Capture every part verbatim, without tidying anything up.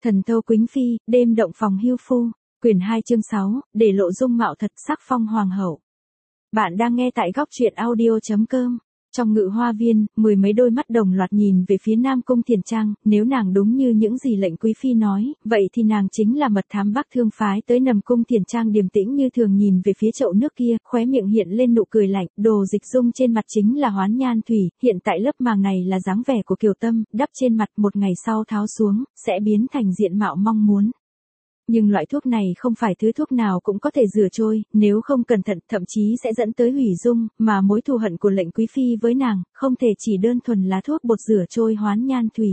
Thần Thâu Quýnh Phi, đêm động phòng hưu phu, quyển hai chương sáu, để lộ dung mạo thật sắc phong hoàng hậu. Bạn đang nghe tại góc truyện audio chấm com. Trong ngự hoa viên, mười mấy đôi mắt đồng loạt nhìn về phía Nam Cung Thiền Trang, nếu nàng đúng như những gì lệnh quý phi nói, vậy thì nàng chính là mật thám Bắc Thương phái tới Nằm Cung Thiền Trang điềm tĩnh như thường nhìn về phía chậu nước kia, khóe miệng hiện lên nụ cười lạnh, đồ dịch dung trên mặt chính là Hoán Nhan Thủy, hiện tại lớp màng này là dáng vẻ của Kiều Tâm, đắp trên mặt một ngày sau tháo xuống, sẽ biến thành diện mạo mong muốn. Nhưng loại thuốc này không phải thứ thuốc nào cũng có thể rửa trôi, nếu không cẩn thận thậm chí sẽ dẫn tới hủy dung, mà mối thù hận của lệnh quý phi với nàng, không thể chỉ đơn thuần là thuốc bột rửa trôi Hoán Nhan Thủy.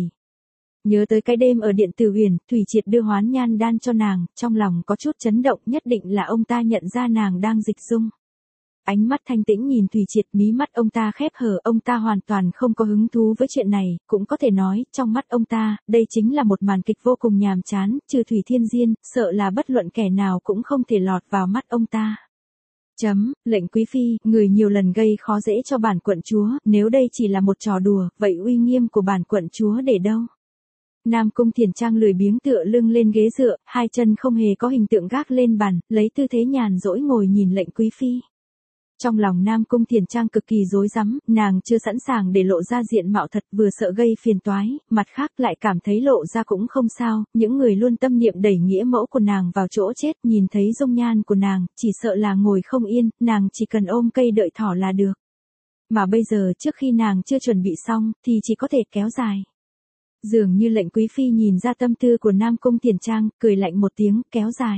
Nhớ tới cái đêm ở điện Từ Huyền, Thủy Triệt đưa Hoán Nhan đan cho nàng, trong lòng có chút chấn động, nhất định là ông ta nhận ra nàng đang dịch dung. Ánh mắt thanh tĩnh nhìn Thủy Triệt, mí mắt ông ta khép hờ, ông ta hoàn toàn không có hứng thú với chuyện này, cũng có thể nói, trong mắt ông ta, đây chính là một màn kịch vô cùng nhàm chán, trừ Thủy Thiên Diên, sợ là bất luận kẻ nào cũng không thể lọt vào mắt ông ta. Chấm, lệnh quý phi, người nhiều lần gây khó dễ cho bản quận chúa, nếu đây chỉ là một trò đùa, vậy uy nghiêm của bản quận chúa để đâu? Nam Cung Thiền Trang lười biếng tựa lưng lên ghế dựa, hai chân không hề có hình tượng gác lên bàn, lấy tư thế nhàn rỗi ngồi nhìn lệnh quý phi. Trong lòng Nam Cung Thiền Trang cực kỳ rối rắm, nàng chưa sẵn sàng để lộ ra diện mạo thật, vừa sợ gây phiền toái, mặt khác lại cảm thấy lộ ra cũng không sao, những người luôn tâm niệm đẩy nghĩa mẫu của nàng vào chỗ chết, nhìn thấy dung nhan của nàng, chỉ sợ là ngồi không yên, nàng chỉ cần ôm cây đợi thỏ là được. Mà bây giờ trước khi nàng chưa chuẩn bị xong, thì chỉ có thể kéo dài. Dường như lệnh quý phi nhìn ra tâm tư của Nam Cung Thiền Trang, cười lạnh một tiếng, kéo dài.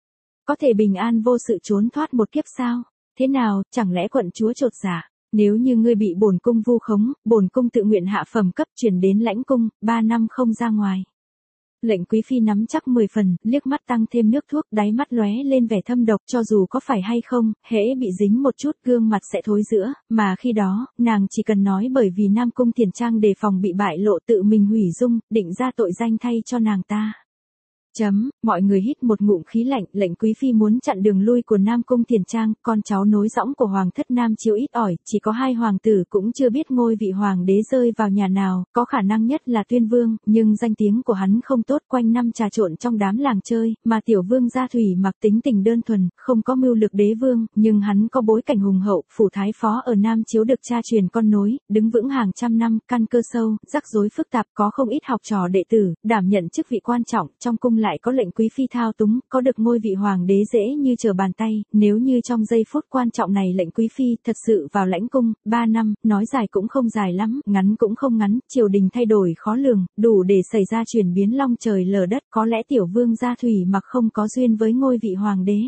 Có thể bình an vô sự trốn thoát một kiếp sao? Thế nào, chẳng lẽ quận chúa chột dạ? Nếu như ngươi bị bổn cung vu khống, bổn cung tự nguyện hạ phẩm cấp chuyển đến lãnh cung, ba năm không ra ngoài. Lệnh quý phi nắm chắc mười phần, liếc mắt tăng thêm nước thuốc, đáy mắt lóe lên vẻ thâm độc, cho dù có phải hay không, hễ bị dính một chút gương mặt sẽ thối rữa, mà khi đó, nàng chỉ cần nói bởi vì Nam Cung Thiền Trang đề phòng bị bại lộ tự mình hủy dung, định ra tội danh thay cho nàng ta. Chấm, mọi người hít một ngụm khí lạnh, lệnh quý phi muốn chặn đường lui của Nam Cung Thiền Trang, con cháu nối dõng của hoàng thất Nam Chiếu ít ỏi, chỉ có hai hoàng tử cũng chưa biết ngôi vị hoàng đế rơi vào nhà nào, có khả năng nhất là Tuyên Vương, nhưng danh tiếng của hắn không tốt, quanh năm trà trộn trong đám làng chơi, mà tiểu vương gia Thủy Mặc tính tình đơn thuần, không có mưu lược đế vương, nhưng hắn có bối cảnh hùng hậu, phủ thái phó ở Nam Chiếu được cha truyền con nối, đứng vững hàng trăm năm, căn cơ sâu, rắc rối phức tạp, có không ít học trò đệ tử, đảm nhận chức vị quan trọng, trong cung lại có lệnh quý phi thao túng, có được ngôi vị hoàng đế dễ như trở bàn tay, nếu như trong giây phút quan trọng này lệnh quý phi thật sự vào lãnh cung, ba năm, nói dài cũng không dài lắm, ngắn cũng không ngắn, triều đình thay đổi khó lường, đủ để xảy ra chuyển biến long trời lở đất, có lẽ tiểu vương gia Thủy Mặc không có duyên với ngôi vị hoàng đế.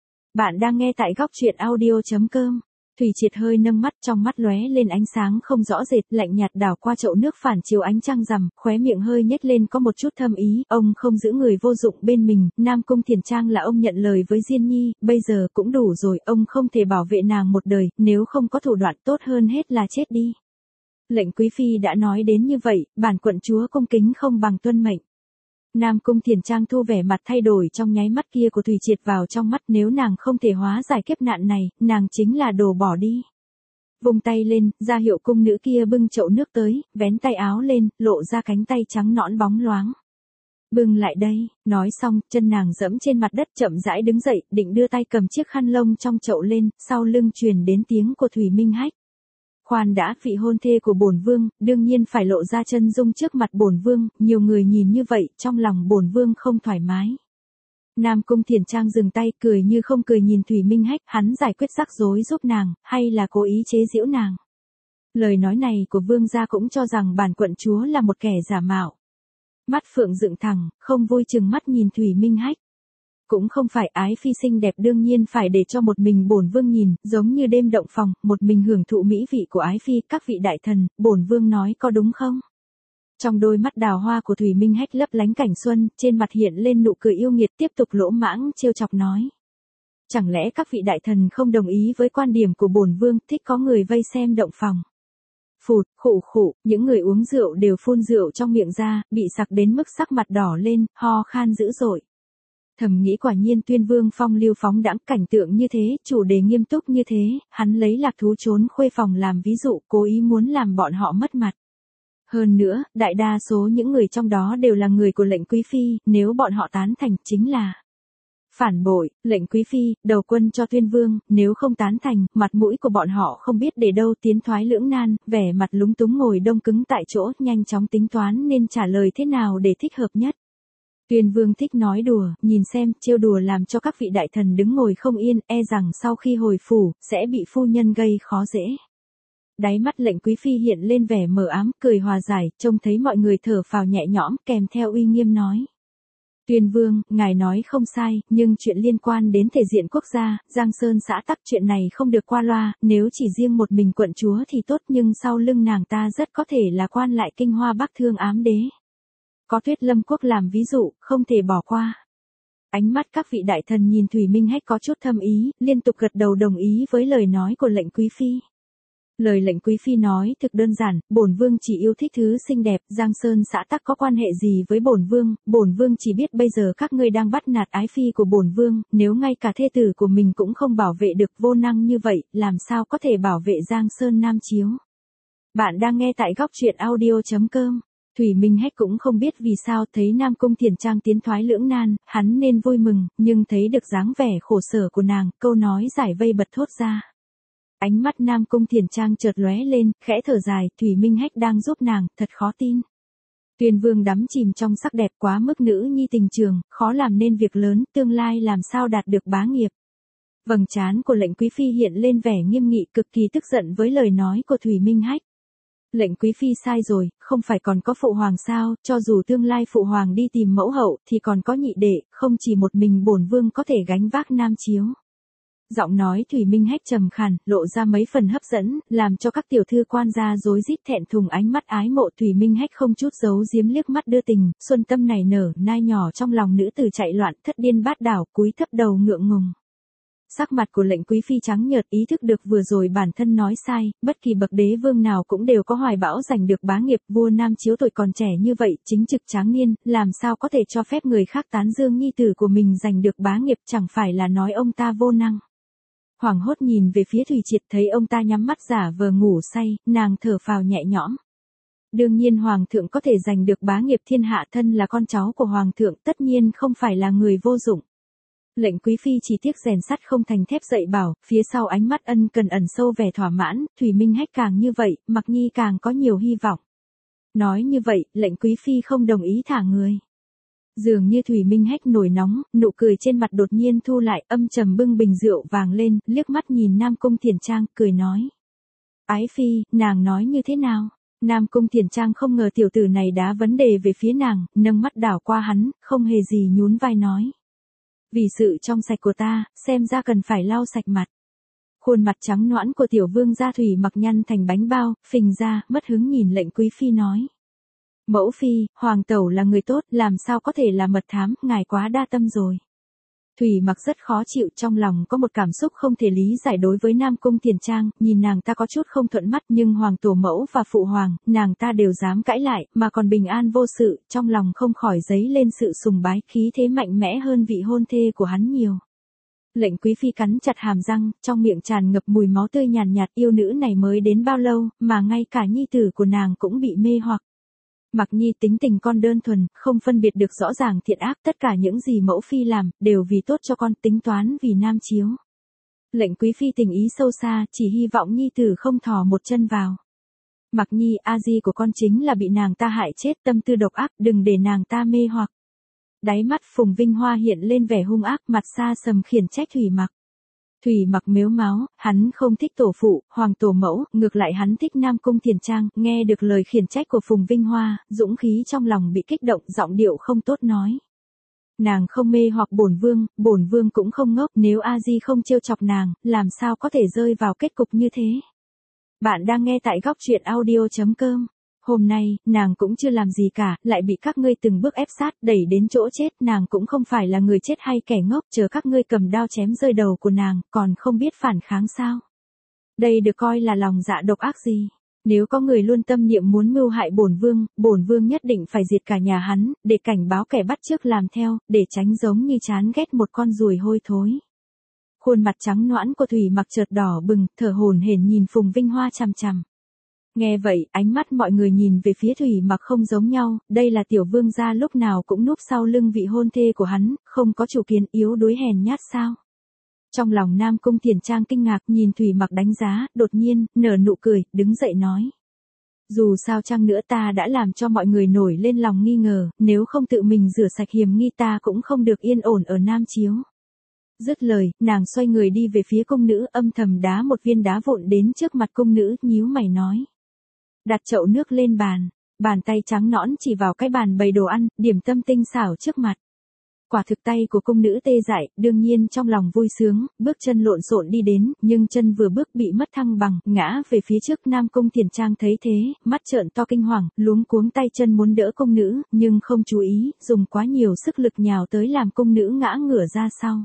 Bạn đang nghe tại góc truyện audio chấm com. Thủy Triệt hơi nâng mắt, trong mắt lóe lên ánh sáng không rõ rệt, lạnh nhạt đảo qua chậu nước phản chiếu ánh trăng rằm, khóe miệng hơi nhếch lên có một chút thâm ý, ông không giữ người vô dụng bên mình, Nam Cung Thiền Trang là ông nhận lời với Diên Nhi, bây giờ cũng đủ rồi, ông không thể bảo vệ nàng một đời, nếu không có thủ đoạn tốt hơn hết là chết đi. Lệnh quý phi đã nói đến như vậy, bản quận chúa cung kính không bằng tuân mệnh. Nam Cung Thiền Trang thu vẻ mặt thay đổi trong nháy mắt kia của Thủy Triệt vào trong mắt, nếu nàng không thể hóa giải kiếp nạn này, nàng chính là đồ bỏ đi. Vung tay lên, ra hiệu cung nữ kia bưng chậu nước tới, vén tay áo lên, lộ ra cánh tay trắng nõn bóng loáng. Bưng lại đây, nói xong, chân nàng dẫm trên mặt đất chậm rãi đứng dậy, định đưa tay cầm chiếc khăn lông trong chậu lên, sau lưng truyền đến tiếng của Thủy Minh Hách. Khoan đã, vị hôn thê của bổn vương, đương nhiên phải lộ ra chân dung trước mặt bổn vương, nhiều người nhìn như vậy, trong lòng bổn vương không thoải mái. Nam Cung Thiền Trang dừng tay, cười như không cười nhìn Thủy Minh Hách, hắn giải quyết rắc rối giúp nàng, hay là cố ý chế giễu nàng. Lời nói này của vương gia cũng cho rằng bản quận chúa là một kẻ giả mạo. Mắt phượng dựng thẳng, không vui chừng mắt nhìn Thủy Minh Hách. Cũng không phải ái phi xinh đẹp đương nhiên phải để cho một mình bổn vương nhìn, giống như đêm động phòng, một mình hưởng thụ mỹ vị của ái phi, các vị đại thần, bổn vương nói có đúng không? Trong đôi mắt đào hoa của Thủy Minh Hách lấp lánh cảnh xuân, trên mặt hiện lên nụ cười yêu nghiệt, tiếp tục lỗ mãng trêu chọc nói. Chẳng lẽ các vị đại thần không đồng ý với quan điểm của bổn vương, thích có người vây xem động phòng? Phụt, khụ khụ, những người uống rượu đều phun rượu trong miệng ra, bị sặc đến mức sắc mặt đỏ lên, ho khan dữ dội. Thầm nghĩ quả nhiên Tuyên Vương phong lưu phóng đãng, cảnh tượng như thế, chủ đề nghiêm túc như thế, hắn lấy lạc thú trốn khuê phòng làm ví dụ, cố ý muốn làm bọn họ mất mặt. Hơn nữa, đại đa số những người trong đó đều là người của lệnh quý phi, nếu bọn họ tán thành chính là phản bội, lệnh quý phi, đầu quân cho Tuyên Vương, nếu không tán thành, mặt mũi của bọn họ không biết để đâu, tiến thoái lưỡng nan, vẻ mặt lúng túng ngồi đông cứng tại chỗ, nhanh chóng tính toán nên trả lời thế nào để thích hợp nhất. Tuyên Vương thích nói đùa, nhìn xem, trêu đùa làm cho các vị đại thần đứng ngồi không yên, e rằng sau khi hồi phủ, sẽ bị phu nhân gây khó dễ. Đáy mắt lệnh quý phi hiện lên vẻ mờ ám, cười hòa giải, trông thấy mọi người thở phào nhẹ nhõm, kèm theo uy nghiêm nói. Tuyên Vương, ngài nói không sai, nhưng chuyện liên quan đến thể diện quốc gia, Giang Sơn xã tắc, chuyện này không được qua loa, nếu chỉ riêng một mình quận chúa thì tốt, nhưng sau lưng nàng ta rất có thể là quan lại kinh hoa Bắc Thương ám đế. Có Tuyết Lâm Quốc làm ví dụ, không thể bỏ qua. Ánh mắt các vị đại thần nhìn Thủy Minh Hách có chút thâm ý, liên tục gật đầu đồng ý với lời nói của lệnh quý phi. Lời lệnh quý phi nói thực đơn giản, bổn vương chỉ yêu thích thứ xinh đẹp, Giang Sơn xã tắc có quan hệ gì với bổn vương, bổn vương chỉ biết bây giờ các ngươi đang bắt nạt ái phi của bổn vương, nếu ngay cả thê tử của mình cũng không bảo vệ được, vô năng như vậy, làm sao có thể bảo vệ Giang Sơn Nam Chiếu. Bạn đang nghe tại góc truyện audio chấm com. Thủy Minh Hách cũng không biết vì sao thấy Nam Cung Thiền Trang tiến thoái lưỡng nan, hắn nên vui mừng, nhưng thấy được dáng vẻ khổ sở của nàng, câu nói giải vây bật thốt ra. Ánh mắt Nam Cung Thiền Trang chợt lóe lên, khẽ thở dài, Thủy Minh Hách đang giúp nàng, thật khó tin. Tuyên Vương đắm chìm trong sắc đẹp quá mức, nữ nhi tình trường, khó làm nên việc lớn, tương lai làm sao đạt được bá nghiệp. Vầng trán của lệnh quý phi hiện lên vẻ nghiêm nghị, cực kỳ tức giận với lời nói của Thủy Minh Hách. Lệnh quý phi sai rồi, không phải còn có phụ hoàng sao, cho dù tương lai phụ hoàng đi tìm mẫu hậu, thì còn có nhị đệ, không chỉ một mình bổn vương có thể gánh vác Nam Chiếu. Giọng nói Thủy Minh Hách trầm khàn, lộ ra mấy phần hấp dẫn, làm cho các tiểu thư quan gia rối rít thẹn thùng, ánh mắt ái mộ. Thủy Minh Hách không chút giấu giếm liếc mắt đưa tình, xuân tâm nảy nở, nai nhỏ trong lòng nữ tử chạy loạn, thất điên bát đảo, cúi thấp đầu ngượng ngùng. Sắc mặt của lệnh quý phi trắng nhợt, ý thức được vừa rồi bản thân nói sai, bất kỳ bậc đế vương nào cũng đều có hoài bão giành được bá nghiệp, vua Nam Chiếu tuổi còn trẻ như vậy, chính trực tráng niên, làm sao có thể cho phép người khác tán dương nhi tử của mình giành được bá nghiệp, chẳng phải là nói ông ta vô năng. Hoảng hốt nhìn về phía Thủy Triệt, thấy ông ta nhắm mắt giả vờ ngủ say, nàng thở phào nhẹ nhõm. Đương nhiên hoàng thượng có thể giành được bá nghiệp thiên hạ, thân là con cháu của hoàng thượng, tất nhiên không phải là người vô dụng. Lệnh quý phi chỉ tiếc rèn sắt không thành thép dạy bảo, phía sau ánh mắt ân cần ẩn sâu vẻ thỏa mãn, Thủy Minh Hách càng như vậy, Mặc Nhi càng có nhiều hy vọng. Nói như vậy, lệnh quý phi không đồng ý thả người. Dường như Thủy Minh Hách nổi nóng, nụ cười trên mặt đột nhiên thu lại, âm trầm bưng bình rượu vàng lên, liếc mắt nhìn Nam Cung Thiền Trang, cười nói. Ái phi, nàng nói như thế nào? Nam Cung Thiền Trang không ngờ tiểu tử này đá vấn đề về phía nàng, nâng mắt đảo qua hắn, không hề gì nhún vai nói. Vì sự trong sạch của ta, xem ra cần phải lau sạch mặt. Khuôn mặt trắng nõn của tiểu vương gia Thủy Mặc nhăn thành bánh bao, phình ra, mất hứng nhìn lệnh quý phi nói. Mẫu phi, hoàng tẩu là người tốt, làm sao có thể là mật thám, ngài quá đa tâm rồi. Thủy Mặc rất khó chịu, trong lòng có một cảm xúc không thể lý giải đối với Nam Cung Thiền Trang, nhìn nàng ta có chút không thuận mắt, nhưng hoàng tổ mẫu và phụ hoàng, nàng ta đều dám cãi lại, mà còn bình an vô sự, trong lòng không khỏi dấy lên sự sùng bái, khí thế mạnh mẽ hơn vị hôn thê của hắn nhiều. Lệnh quý phi cắn chặt hàm răng, trong miệng tràn ngập mùi máu tươi nhàn nhạt, yêu nữ này mới đến bao lâu, mà ngay cả nhi tử của nàng cũng bị mê hoặc. Mặc Nhi tính tình con đơn thuần, không phân biệt được rõ ràng thiện ác, tất cả những gì mẫu phi làm, đều vì tốt cho con, tính toán vì Nam Chiếu. Lệnh quý phi tình ý sâu xa, chỉ hy vọng nhi tử không thò một chân vào. Mặc Nhi, a di của con chính là bị nàng ta hại chết, tâm tư độc ác, đừng để nàng ta mê hoặc. Đáy mắt Phùng Vinh Hoa hiện lên vẻ hung ác, mặt xa sầm khiển trách Thủy Mặc. Thủy Mặc mếu máo, hắn không thích tổ phụ, hoàng tổ mẫu, ngược lại hắn thích Nam Cung Thiền Trang, nghe được lời khiển trách của Phùng Vinh Hoa, dũng khí trong lòng bị kích động, giọng điệu không tốt nói. Nàng không mê hoặc bổn vương, bổn vương cũng không ngốc, nếu A Di không trêu chọc nàng, làm sao có thể rơi vào kết cục như thế. Bạn đang nghe tại góc truyện audio chấm com. Hôm nay, nàng cũng chưa làm gì cả, lại bị các ngươi từng bước ép sát, đẩy đến chỗ chết, nàng cũng không phải là người chết hay kẻ ngốc, chờ các ngươi cầm đao chém rơi đầu của nàng, còn không biết phản kháng sao. Đây được coi là lòng dạ độc ác gì. Nếu có người luôn tâm niệm muốn mưu hại bổn vương, bổn vương nhất định phải diệt cả nhà hắn, để cảnh báo kẻ bắt chước làm theo, để tránh giống như chán ghét một con ruồi hôi thối. Khuôn mặt trắng nõn của Thủy Mặc chợt đỏ bừng, thở hổn hển nhìn Phùng Vinh Hoa chằm chằm. Nghe vậy, ánh mắt mọi người nhìn về phía Thủy Mặc không giống nhau, đây là tiểu vương gia lúc nào cũng núp sau lưng vị hôn thê của hắn, không có chủ kiến, yếu đuối hèn nhát sao. Trong lòng Nam Cung Thiển Trang kinh ngạc nhìn Thủy Mặc đánh giá, đột nhiên, nở nụ cười, đứng dậy nói. Dù sao chăng nữa ta đã làm cho mọi người nổi lên lòng nghi ngờ, nếu không tự mình rửa sạch hiểm nghi ta cũng không được yên ổn ở Nam Chiếu. Dứt lời, nàng xoay người đi về phía cung nữ, âm thầm đá một viên đá vụn đến trước mặt cung nữ, nhíu mày nói. Đặt chậu nước lên bàn, bàn tay trắng nõn chỉ vào cái bàn bày đồ ăn, điểm tâm tinh xảo trước mặt. Quả thực tay của cung nữ tê dại, đương nhiên trong lòng vui sướng, bước chân lộn xộn đi đến, nhưng chân vừa bước bị mất thăng bằng, ngã về phía trước. Nam Cung Thiển Trang thấy thế, mắt trợn to kinh hoàng, luống cuống tay chân muốn đỡ cung nữ, nhưng không chú ý, dùng quá nhiều sức lực nhào tới làm cung nữ ngã ngửa ra sau.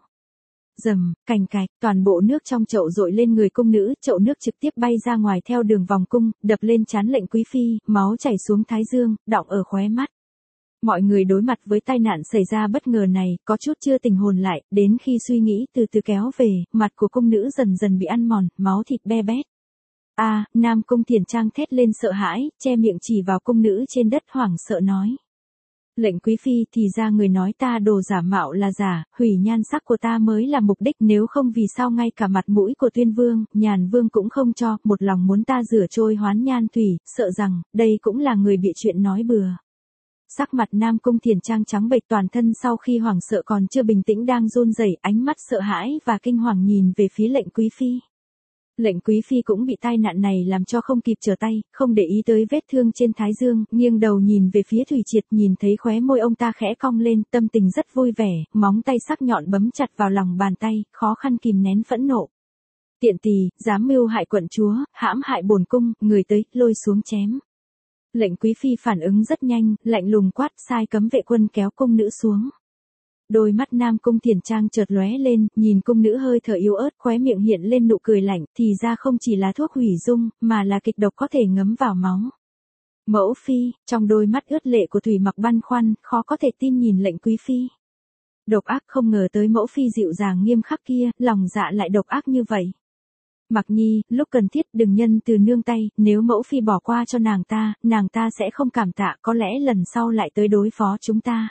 Rầm, cành cạch, toàn bộ nước trong chậu dội lên người cung nữ, chậu nước trực tiếp bay ra ngoài theo đường vòng cung, đập lên trán Lệnh Quý Phi, máu chảy xuống thái dương, đọng ở khóe mắt. Mọi người đối mặt với tai nạn xảy ra bất ngờ này, có chút chưa tỉnh hồn lại, đến khi suy nghĩ từ từ kéo về, mặt của cung nữ dần dần bị ăn mòn, máu thịt be bét. A, à, Nam Cung Thiển Trang thét lên sợ hãi, che miệng chỉ vào cung nữ trên đất hoảng sợ nói. Lệnh Quý Phi, thì ra người nói ta đồ giả mạo là giả, hủy nhan sắc của ta mới là mục đích, nếu không vì sao ngay cả mặt mũi của Tuyên Vương, Nhàn Vương cũng không cho, một lòng muốn ta rửa trôi hoán nhan thủy, sợ rằng, đây cũng là người bịa chuyện nói bừa. Sắc mặt Nam Cung Thiển Trang trắng bệch, toàn thân sau khi hoảng sợ còn chưa bình tĩnh đang run rẩy, ánh mắt sợ hãi và kinh hoàng nhìn về phía Lệnh Quý Phi. Lệnh Quý Phi cũng bị tai nạn này làm cho không kịp trở tay, không để ý tới vết thương trên thái dương, nghiêng đầu nhìn về phía Thủy Triệt, nhìn thấy khóe môi ông ta khẽ cong lên, tâm tình rất vui vẻ, móng tay sắc nhọn bấm chặt vào lòng bàn tay, khó khăn kìm nén phẫn nộ. Tiện tỳ, dám mưu hại quận chúa, hãm hại bổn cung, người tới, lôi xuống chém. Lệnh Quý Phi phản ứng rất nhanh, lạnh lùng quát, sai cấm vệ quân kéo cung nữ xuống. Đôi mắt Nam Cung Thiển Trang chợt lóe lên, nhìn cung nữ hơi thở yếu ớt, khóe miệng hiện lên nụ cười lạnh, thì ra không chỉ là thuốc hủy dung, mà là kịch độc có thể ngấm vào máu. Mẫu Phi, trong đôi mắt ướt lệ của Thủy Mặc băn khoăn, khó có thể tin nhìn Lệnh Quý Phi. Độc ác, không ngờ tới Mẫu Phi dịu dàng nghiêm khắc kia, lòng dạ lại độc ác như vậy. Mặc Nhi, lúc cần thiết đừng nhân từ nương tay, nếu Mẫu Phi bỏ qua cho nàng ta, nàng ta sẽ không cảm tạ, có lẽ lần sau lại tới đối phó chúng ta.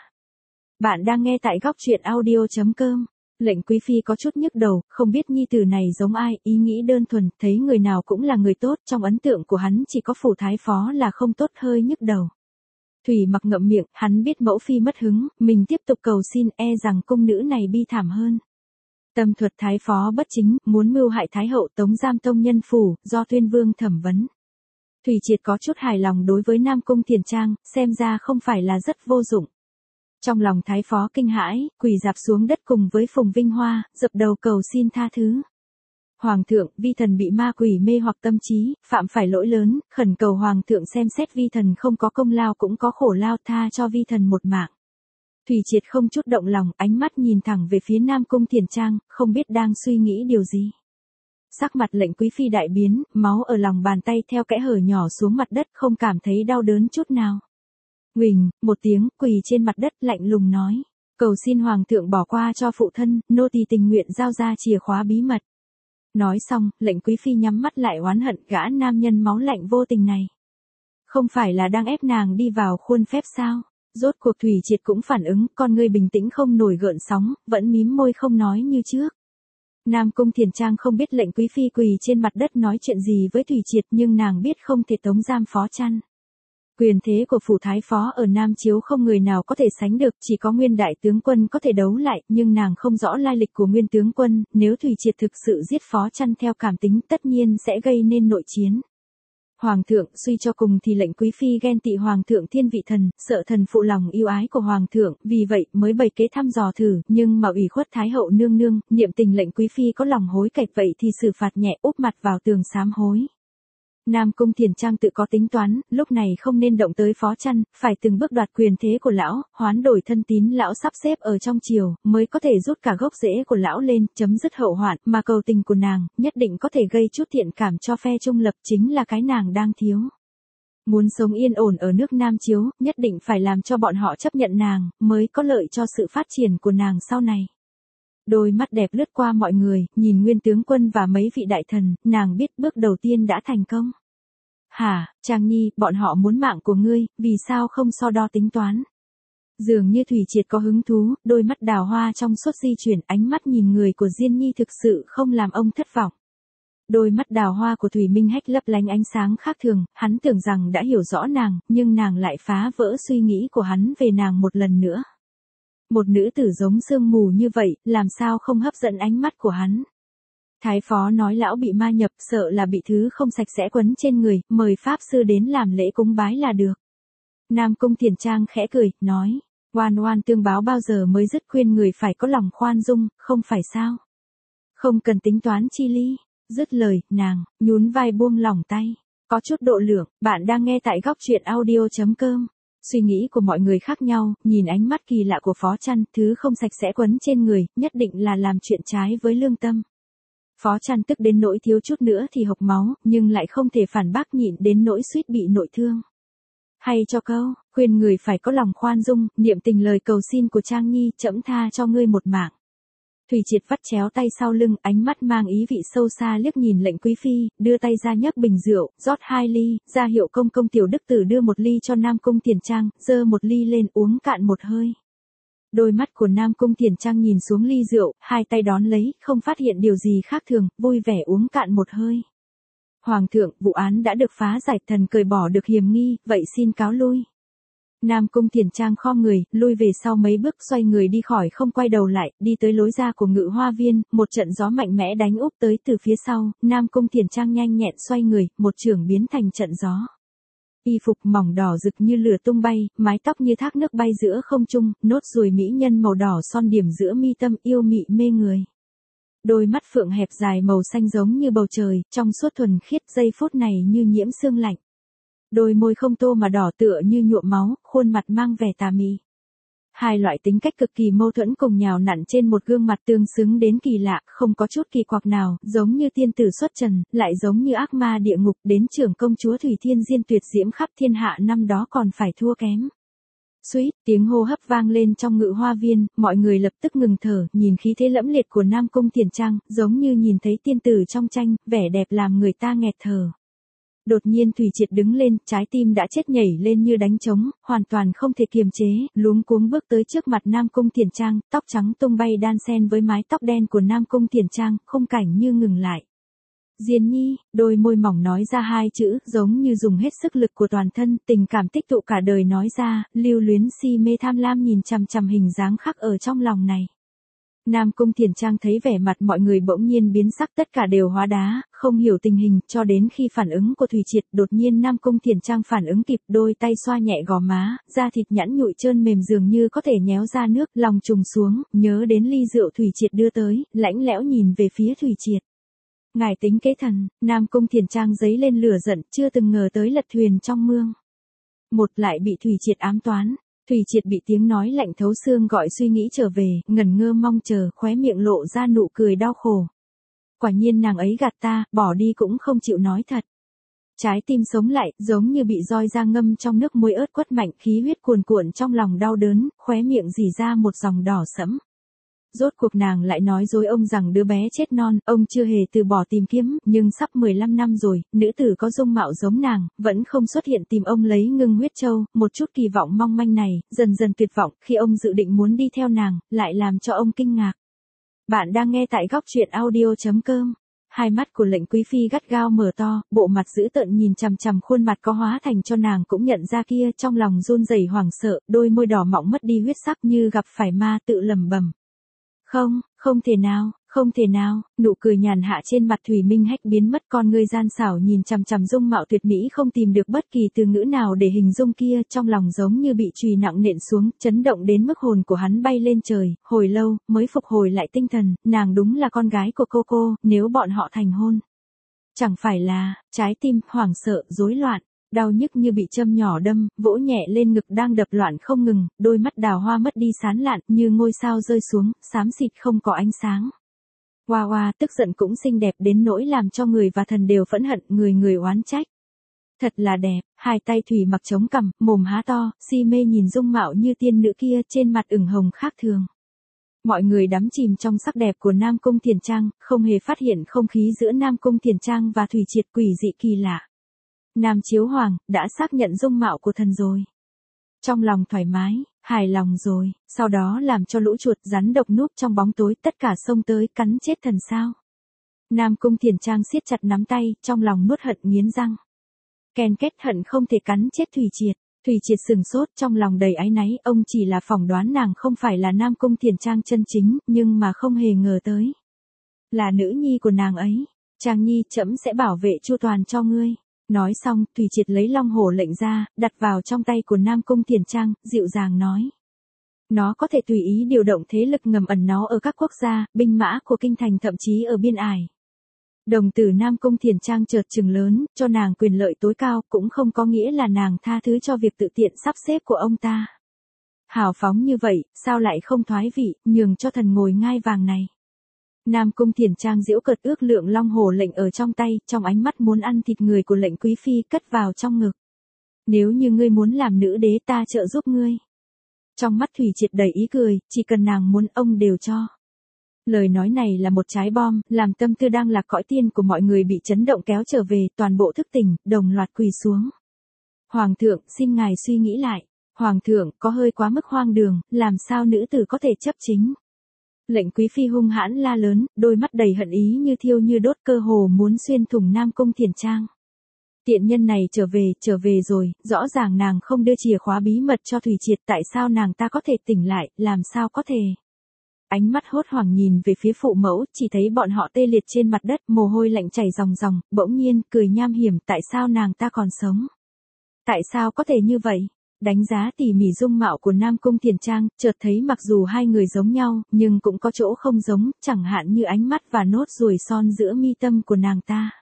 Bạn đang nghe tại góc truyện audio chấm com. Lệnh Quý Phi có chút nhức đầu, không biết nhi tử này giống ai, ý nghĩ đơn thuần, thấy người nào cũng là người tốt, trong ấn tượng của hắn chỉ có phủ thái phó là không tốt, hơi nhức đầu. Thủy Mặc ngậm miệng, hắn biết Mẫu Phi mất hứng, mình tiếp tục cầu xin, e rằng cung nữ này bi thảm hơn. Tâm thuật thái phó bất chính, muốn mưu hại thái hậu, tống giam tông nhân phủ, do Tuyên Vương thẩm vấn. Thủy Triệt có chút hài lòng đối với Nam Cung Thiển Trang, xem ra không phải là rất vô dụng. Trong lòng thái phó kinh hãi, quỳ rạp xuống đất cùng với Phùng Vinh Hoa, dập đầu cầu xin tha thứ. Hoàng thượng, vi thần bị ma quỷ mê hoặc tâm trí, phạm phải lỗi lớn, khẩn cầu Hoàng thượng xem xét vi thần không có công lao cũng có khổ lao, tha cho vi thần một mạng. Thủy Triệt không chút động lòng, ánh mắt nhìn thẳng về phía Nam Cung Thiển Trang, không biết đang suy nghĩ điều gì. Sắc mặt Lệnh Quý Phi đại biến, máu ở lòng bàn tay theo kẽ hở nhỏ xuống mặt đất, không cảm thấy đau đớn chút nào. Huỳnh, một tiếng, quỳ trên mặt đất, lạnh lùng nói. Cầu xin Hoàng thượng bỏ qua cho phụ thân, nô tỳ tình nguyện giao ra chìa khóa bí mật. Nói xong, Lệnh Quý Phi nhắm mắt lại oán hận gã nam nhân máu lạnh vô tình này. Không phải là đang ép nàng đi vào khuôn phép sao? Rốt cuộc Thủy Triệt cũng phản ứng, con ngươi bình tĩnh không nổi gợn sóng, vẫn mím môi không nói như trước. Nam Cung Thiển Trang không biết Lệnh Quý Phi quỳ trên mặt đất nói chuyện gì với Thủy Triệt, nhưng nàng biết không thể tống giam phó chăn. Quyền thế của phủ thái phó ở Nam Chiếu không người nào có thể sánh được, chỉ có Nguyên đại tướng quân có thể đấu lại, nhưng nàng không rõ lai lịch của Nguyên tướng quân, nếu Thủy Triệt thực sự giết phó chăn theo cảm tính, tất nhiên sẽ gây nên nội chiến. Hoàng thượng, suy cho cùng thì Lệnh Quý Phi ghen tị Hoàng thượng thiên vị thần, sợ thần phụ lòng yêu ái của Hoàng thượng, vì vậy mới bày kế thăm dò thử, nhưng mà ủy khuất Thái hậu nương nương, niệm tình Lệnh Quý Phi có lòng hối cải, vậy thì xử phạt nhẹ, úp mặt vào tường sám hối. Nam Cung Thiển Trang tự có tính toán, lúc này không nên động tới phó chăn, phải từng bước đoạt quyền thế của lão, hoán đổi thân tín lão sắp xếp ở trong triều, mới có thể rút cả gốc rễ của lão lên, chấm dứt hậu hoạn, mà cầu tình của nàng, nhất định có thể gây chút thiện cảm cho phe trung lập, chính là cái nàng đang thiếu. Muốn sống yên ổn ở nước Nam Chiếu, nhất định phải làm cho bọn họ chấp nhận nàng, mới có lợi cho sự phát triển của nàng sau này. Đôi mắt đẹp lướt qua mọi người, nhìn Nguyên tướng quân và mấy vị đại thần, nàng biết bước đầu tiên đã thành công. Hả, Trang Nhi, bọn họ muốn mạng của ngươi, vì sao không so đo tính toán? Dường như Thủy Triệt có hứng thú, đôi mắt đào hoa trong suốt di chuyển, ánh mắt nhìn người của Diên Nhi thực sự không làm ông thất vọng. Đôi mắt đào hoa của Thủy Minh Hách lấp lánh ánh sáng khác thường, hắn tưởng rằng đã hiểu rõ nàng, nhưng nàng lại phá vỡ suy nghĩ của hắn về nàng một lần nữa. Một nữ tử giống sương mù như vậy, làm sao không hấp dẫn ánh mắt của hắn. Thái phó nói lão bị ma nhập, sợ là bị thứ không sạch sẽ quấn trên người, mời pháp sư đến làm lễ cúng bái là được. Nam Cung Tiền Trang khẽ cười, nói, oan oan tương báo bao giờ mới dứt, khuyên người phải có lòng khoan dung, không phải sao? Không cần tính toán chi ly. Dứt lời, nàng, nhún vai buông lỏng tay. Có chút độ lượng, bạn đang nghe tại góc truyện audio.com. Suy nghĩ của mọi người khác nhau, nhìn ánh mắt kỳ lạ của Phó Chăn, thứ không sạch sẽ quấn trên người, nhất định là làm chuyện trái với lương tâm. Phó Chăn tức đến nỗi thiếu chút nữa thì hộc máu, nhưng lại không thể phản bác, nhịn đến nỗi suýt bị nội thương. Hay cho câu, khuyên người phải có lòng khoan dung, niệm tình lời cầu xin của Trang Nhi, trẫm tha cho ngươi một mạng. Thủy Triệt vắt chéo tay sau lưng, ánh mắt mang ý vị sâu xa liếc nhìn lệnh quý phi, đưa tay ra nhấc bình rượu, rót hai ly, ra hiệu công công tiểu đức tử đưa một ly cho Nam Cung Tiền Trang, dơ một ly lên uống cạn một hơi. Đôi mắt của Nam Cung Tiền Trang nhìn xuống ly rượu, hai tay đón lấy, không phát hiện điều gì khác thường, vui vẻ uống cạn một hơi. Hoàng thượng, vụ án đã được phá giải, thần cởi bỏ được hiểm nghi, vậy xin cáo lui. Nam Cung Tiền Trang khom người, lui về sau mấy bước, xoay người đi khỏi không quay đầu lại, đi tới lối ra của Ngự Hoa Viên, một trận gió mạnh mẽ đánh úp tới từ phía sau, Nam Cung Tiền Trang nhanh nhẹn xoay người, một chưởng biến thành trận gió. Y phục mỏng đỏ rực như lửa tung bay, mái tóc như thác nước bay giữa không trung, nốt ruồi mỹ nhân màu đỏ son điểm giữa mi tâm, yêu mị mê người. Đôi mắt phượng hẹp dài màu xanh giống như bầu trời, trong suốt thuần khiết, giây phút này như nhiễm sương lạnh. Đôi môi không tô mà đỏ tựa như nhuộm máu, khuôn mặt mang vẻ tà mị. Hai loại tính cách cực kỳ mâu thuẫn cùng nhào nặn trên một gương mặt tương xứng đến kỳ lạ, không có chút kỳ quặc nào, giống như tiên tử xuất trần, lại giống như ác ma địa ngục, đến trưởng công chúa Thủy Thiên Diên tuyệt diễm khắp thiên hạ năm đó còn phải thua kém. Suýt, tiếng hô hấp vang lên trong Ngự Hoa Viên, mọi người lập tức ngừng thở, nhìn khí thế lẫm liệt của Nam Cung Tiền Trang, giống như nhìn thấy tiên tử trong tranh, vẻ đẹp làm người ta nghẹt thở. Đột nhiên Thủy Triệt đứng lên, trái tim đã chết nhảy lên như đánh trống, hoàn toàn không thể kiềm chế, luống cuống bước tới trước mặt Nam Cung Tiền Trang, tóc trắng tung bay đan xen với mái tóc đen của Nam Cung Tiền Trang, khung cảnh như ngừng lại. Diên Nhi, đôi môi mỏng nói ra hai chữ, giống như dùng hết sức lực của toàn thân, tình cảm tích tụ cả đời nói ra, lưu luyến si mê tham lam nhìn chằm chằm hình dáng khắc ở trong lòng này. Nam Cung Tiền Trang thấy vẻ mặt mọi người bỗng nhiên biến sắc, tất cả đều hóa đá, không hiểu tình hình, cho đến khi phản ứng của Thủy Triệt, đột nhiên Nam Cung Tiền Trang phản ứng kịp, đôi tay xoa nhẹ gò má, da thịt nhẵn nhụi trơn mềm dường như có thể nhéo ra nước, lòng trùng xuống, nhớ đến ly rượu Thủy Triệt đưa tới, lãnh lẽo nhìn về phía Thủy Triệt. Ngài tính kế thần, Nam Cung Tiền Trang giấy lên lửa giận, chưa từng ngờ tới lật thuyền trong mương. Một lại bị Thủy Triệt ám toán. Thủy Triệt bị tiếng nói lạnh thấu xương gọi suy nghĩ trở về, ngẩn ngơ mong chờ, khóe miệng lộ ra nụ cười đau khổ. Quả nhiên nàng ấy gạt ta, bỏ đi cũng không chịu nói thật. Trái tim sống lại, giống như bị roi da ngâm trong nước muối ớt quất mạnh, khí huyết cuồn cuộn trong lòng đau đớn, khóe miệng rỉ ra một dòng đỏ sẫm. Rốt cuộc nàng lại nói dối ông rằng đứa bé chết non, ông chưa hề từ bỏ tìm kiếm, nhưng sắp mười lăm năm rồi, nữ tử có dung mạo giống nàng, vẫn không xuất hiện tìm ông lấy Ngưng Huyết Châu, một chút kỳ vọng mong manh này, dần dần tuyệt vọng, khi ông dự định muốn đi theo nàng, lại làm cho ông kinh ngạc. Bạn đang nghe tại góc truyện audio.com. Hai mắt của lệnh quý phi gắt gao mở to, bộ mặt dữ tợn nhìn chằm chằm khuôn mặt có hóa thành cho nàng cũng nhận ra kia, trong lòng run rẩy hoảng sợ, đôi môi đỏ mọng mất đi huyết sắc như gặp phải ma, tự lẩm bẩm. Không, không thể nào, không thể nào, nụ cười nhàn hạ trên mặt Thủy Minh Hách biến mất, con ngươi gian xảo nhìn chằm chằm dung mạo tuyệt mỹ không tìm được bất kỳ từ ngữ nào để hình dung kia, trong lòng giống như bị chùy nặng nện xuống, chấn động đến mức hồn của hắn bay lên trời, hồi lâu, mới phục hồi lại tinh thần, nàng đúng là con gái của cô cô, nếu bọn họ thành hôn. Chẳng phải là, trái tim, hoảng sợ, rối loạn. Đau nhức như bị châm nhỏ đâm, vỗ nhẹ lên ngực đang đập loạn không ngừng, đôi mắt đào hoa mất đi sán lạn, như ngôi sao rơi xuống, xám xịt không có ánh sáng. Hoa hoa tức giận cũng xinh đẹp đến nỗi làm cho người và thần đều phẫn hận, người người oán trách. Thật là đẹp, hai tay Thủy Mặc chống cằm, mồm há to, si mê nhìn dung mạo như tiên nữ kia, trên mặt ửng hồng khác thường. Mọi người đắm chìm trong sắc đẹp của Nam Cung Tiền Trang, không hề phát hiện không khí giữa Nam Cung Tiền Trang và Thủy Triệt quỷ dị kỳ lạ. Nam Chiếu Hoàng, đã xác nhận dung mạo của thần rồi. Trong lòng thoải mái, hài lòng rồi, sau đó làm cho lũ chuột rắn độc núp trong bóng tối tất cả xông tới cắn chết thần sao. Nam Cung Thiền Trang siết chặt nắm tay, trong lòng nuốt hận nghiến răng. Ken kết hận không thể cắn chết Thủy Triệt. Thủy Triệt sừng sốt trong lòng đầy áy náy, ông chỉ là phỏng đoán nàng không phải là Nam Cung Thiền Trang chân chính, nhưng mà không hề ngờ tới. Là nữ nhi của nàng ấy. Trang nhi, trẫm sẽ bảo vệ chu toàn cho ngươi. Nói xong, Thủy Triệt lấy long hổ lệnh ra, đặt vào trong tay của Nam Cung Thiền Trang, dịu dàng nói. Nó có thể tùy ý điều động thế lực ngầm ẩn nó ở các quốc gia, binh mã của kinh thành thậm chí ở biên ải. Đồng tử Nam Cung Thiền Trang chợt trừng lớn, cho nàng quyền lợi tối cao cũng không có nghĩa là nàng tha thứ cho việc tự tiện sắp xếp của ông ta. Hào phóng như vậy, sao lại không thoái vị, nhường cho thần ngồi ngai vàng này. Nam Cung Thiền Trang giễu cợt ước lượng long hổ lệnh ở trong tay, trong ánh mắt muốn ăn thịt người của lệnh quý phi cất vào trong ngực. Nếu như ngươi muốn làm nữ đế ta trợ giúp ngươi. Trong mắt Thủy Triệt đầy ý cười, chỉ cần nàng muốn ông đều cho. Lời nói này là một trái bom, làm tâm tư đang lạc cõi tiên của mọi người bị chấn động kéo trở về, toàn bộ thức tỉnh, đồng loạt quỳ xuống. Hoàng thượng, xin ngài suy nghĩ lại. Hoàng thượng, có hơi quá mức hoang đường, làm sao nữ tử có thể chấp chính. Lệnh quý phi hung hãn la lớn, đôi mắt đầy hận ý như thiêu như đốt, cơ hồ muốn xuyên thủng Nam Cung Thiền Trang. Tiện nhân này trở về, trở về rồi, rõ ràng nàng không đưa chìa khóa bí mật cho Thủy Triệt, tại sao nàng ta có thể tỉnh lại, làm sao có thể. Ánh mắt hốt hoảng nhìn về phía phụ mẫu, chỉ thấy bọn họ tê liệt trên mặt đất, mồ hôi lạnh chảy ròng ròng, bỗng nhiên, cười nham hiểm, tại sao nàng ta còn sống? Tại sao có thể như vậy? Đánh giá tỉ mỉ dung mạo của Nam Cung Thiền Trang, chợt thấy mặc dù hai người giống nhau, nhưng cũng có chỗ không giống, chẳng hạn như ánh mắt và nốt ruồi son giữa mi tâm của nàng ta.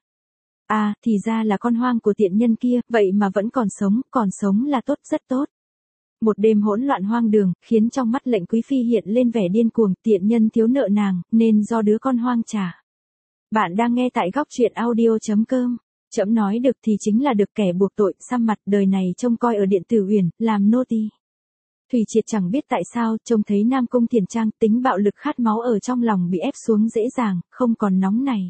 À, thì ra là con hoang của tiện nhân kia, vậy mà vẫn còn sống, còn sống là tốt, rất tốt. Một đêm hỗn loạn hoang đường, khiến trong mắt lệnh quý phi hiện lên vẻ điên cuồng, tiện nhân thiếu nợ nàng, nên do đứa con hoang trả. Bạn đang nghe tại góc truyện audio chấm com. Trẫm nói được thì chính là được, kẻ buộc tội, xăm mặt, đời này trông coi ở điện tử uyển, làm nô tỳ. Thủy Triệt chẳng biết tại sao, trông thấy Nam Cung Thiền Trang, tính bạo lực khát máu ở trong lòng bị ép xuống dễ dàng, không còn nóng này.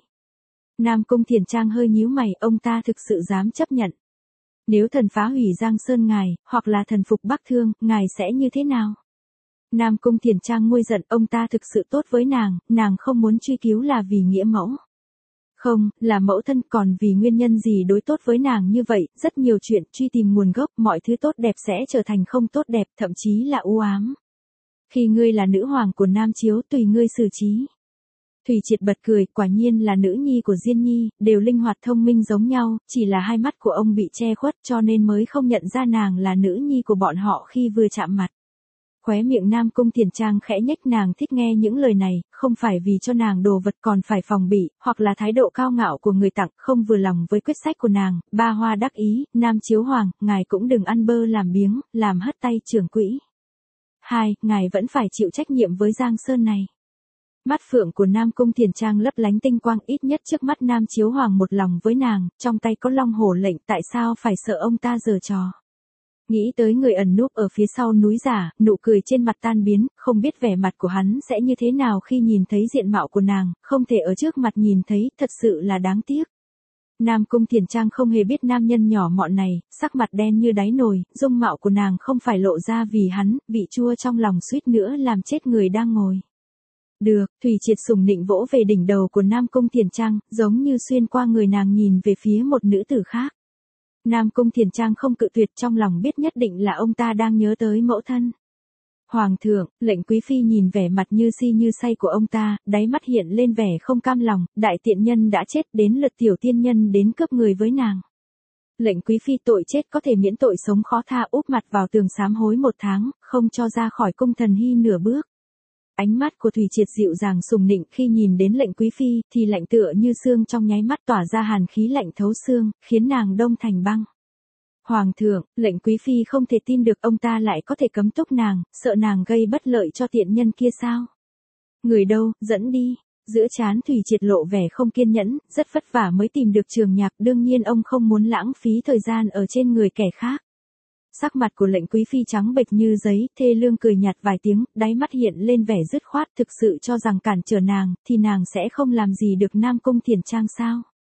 Nam Cung Thiền Trang hơi nhíu mày, ông ta thực sự dám chấp nhận. Nếu thần phá hủy Giang Sơn ngài, hoặc là thần phục Bắc Thương, ngài sẽ như thế nào? Nam Cung Thiền Trang nguôi giận, ông ta thực sự tốt với nàng, nàng không muốn truy cứu là vì nghĩa mẫu. Không, là mẫu thân, còn vì nguyên nhân gì đối tốt với nàng như vậy, rất nhiều chuyện truy tìm nguồn gốc, mọi thứ tốt đẹp sẽ trở thành không tốt đẹp, thậm chí là u ám. Khi ngươi là nữ hoàng của Nam Chiếu, tùy ngươi xử trí. Thủy Triệt bật cười, quả nhiên là nữ nhi của Diên Nhi, đều linh hoạt thông minh giống nhau, chỉ là hai mắt của ông bị che khuất cho nên mới không nhận ra nàng là nữ nhi của bọn họ khi vừa chạm mặt. Khóe miệng Nam Cung Thiền Trang khẽ nhếch, nàng thích nghe những lời này, không phải vì cho nàng đồ vật còn phải phòng bị, hoặc là thái độ cao ngạo của người tặng, không vừa lòng với quyết sách của nàng. Ba Hoa đắc ý, Nam Chiếu Hoàng, ngài cũng đừng ăn bơ làm biếng, làm hất tay trưởng quỹ. Hai, ngài vẫn phải chịu trách nhiệm với Giang Sơn này. Mắt phượng của Nam Cung Thiền Trang lấp lánh tinh quang, ít nhất trước mắt Nam Chiếu Hoàng một lòng với nàng, trong tay có long hổ lệnh, tại sao phải sợ ông ta giở trò. Nghĩ tới người ẩn núp ở phía sau núi giả, nụ cười trên mặt tan biến, không biết vẻ mặt của hắn sẽ như thế nào khi nhìn thấy diện mạo của nàng, không thể ở trước mặt nhìn thấy, thật sự là đáng tiếc. Nam Cung Thiền Trang không hề biết nam nhân nhỏ mọn này, sắc mặt đen như đáy nồi, dung mạo của nàng không phải lộ ra vì hắn, vị chua trong lòng suýt nữa làm chết người đang ngồi. Được, Thủy Triệt sùng nịnh vỗ về đỉnh đầu của Nam Cung Thiền Trang, giống như xuyên qua người nàng nhìn về phía một nữ tử khác. Nam Cung Thiền Trang không cự tuyệt, trong lòng biết nhất định là ông ta đang nhớ tới mẫu thân. Hoàng thượng, lệnh quý phi nhìn vẻ mặt như si như say của ông ta, đáy mắt hiện lên vẻ không cam lòng, đại tiện nhân đã chết, đến lượt tiểu tiên nhân đến cướp người với nàng. Lệnh quý phi tội chết có thể miễn tội sống khó tha, úp mặt vào tường sám hối một tháng, không cho ra khỏi cung thần hy nửa bước. Ánh mắt của Thủy Triệt dịu dàng sùng nịnh, khi nhìn đến lệnh quý phi, thì lạnh tựa như xương, trong nháy mắt tỏa ra hàn khí lạnh thấu xương, khiến nàng đông thành băng. Hoàng thượng, lệnh quý phi không thể tin được ông ta lại có thể cấm túc nàng, sợ nàng gây bất lợi cho tiện nhân kia sao? Người đâu, dẫn đi. Giữa trán Thủy Triệt lộ vẻ không kiên nhẫn, rất vất vả mới tìm được Trường Nhạc, đương nhiên ông không muốn lãng phí thời gian ở trên người kẻ khác. Sắc mặt của lệnh quý phi trắng bệch như giấy, thê lương cười nhạt vài tiếng, đáy mắt hiện lên vẻ dứt khoát, thực sự cho rằng cản trở nàng, thì nàng sẽ không làm gì được Nam Cung Thiền Trang sao?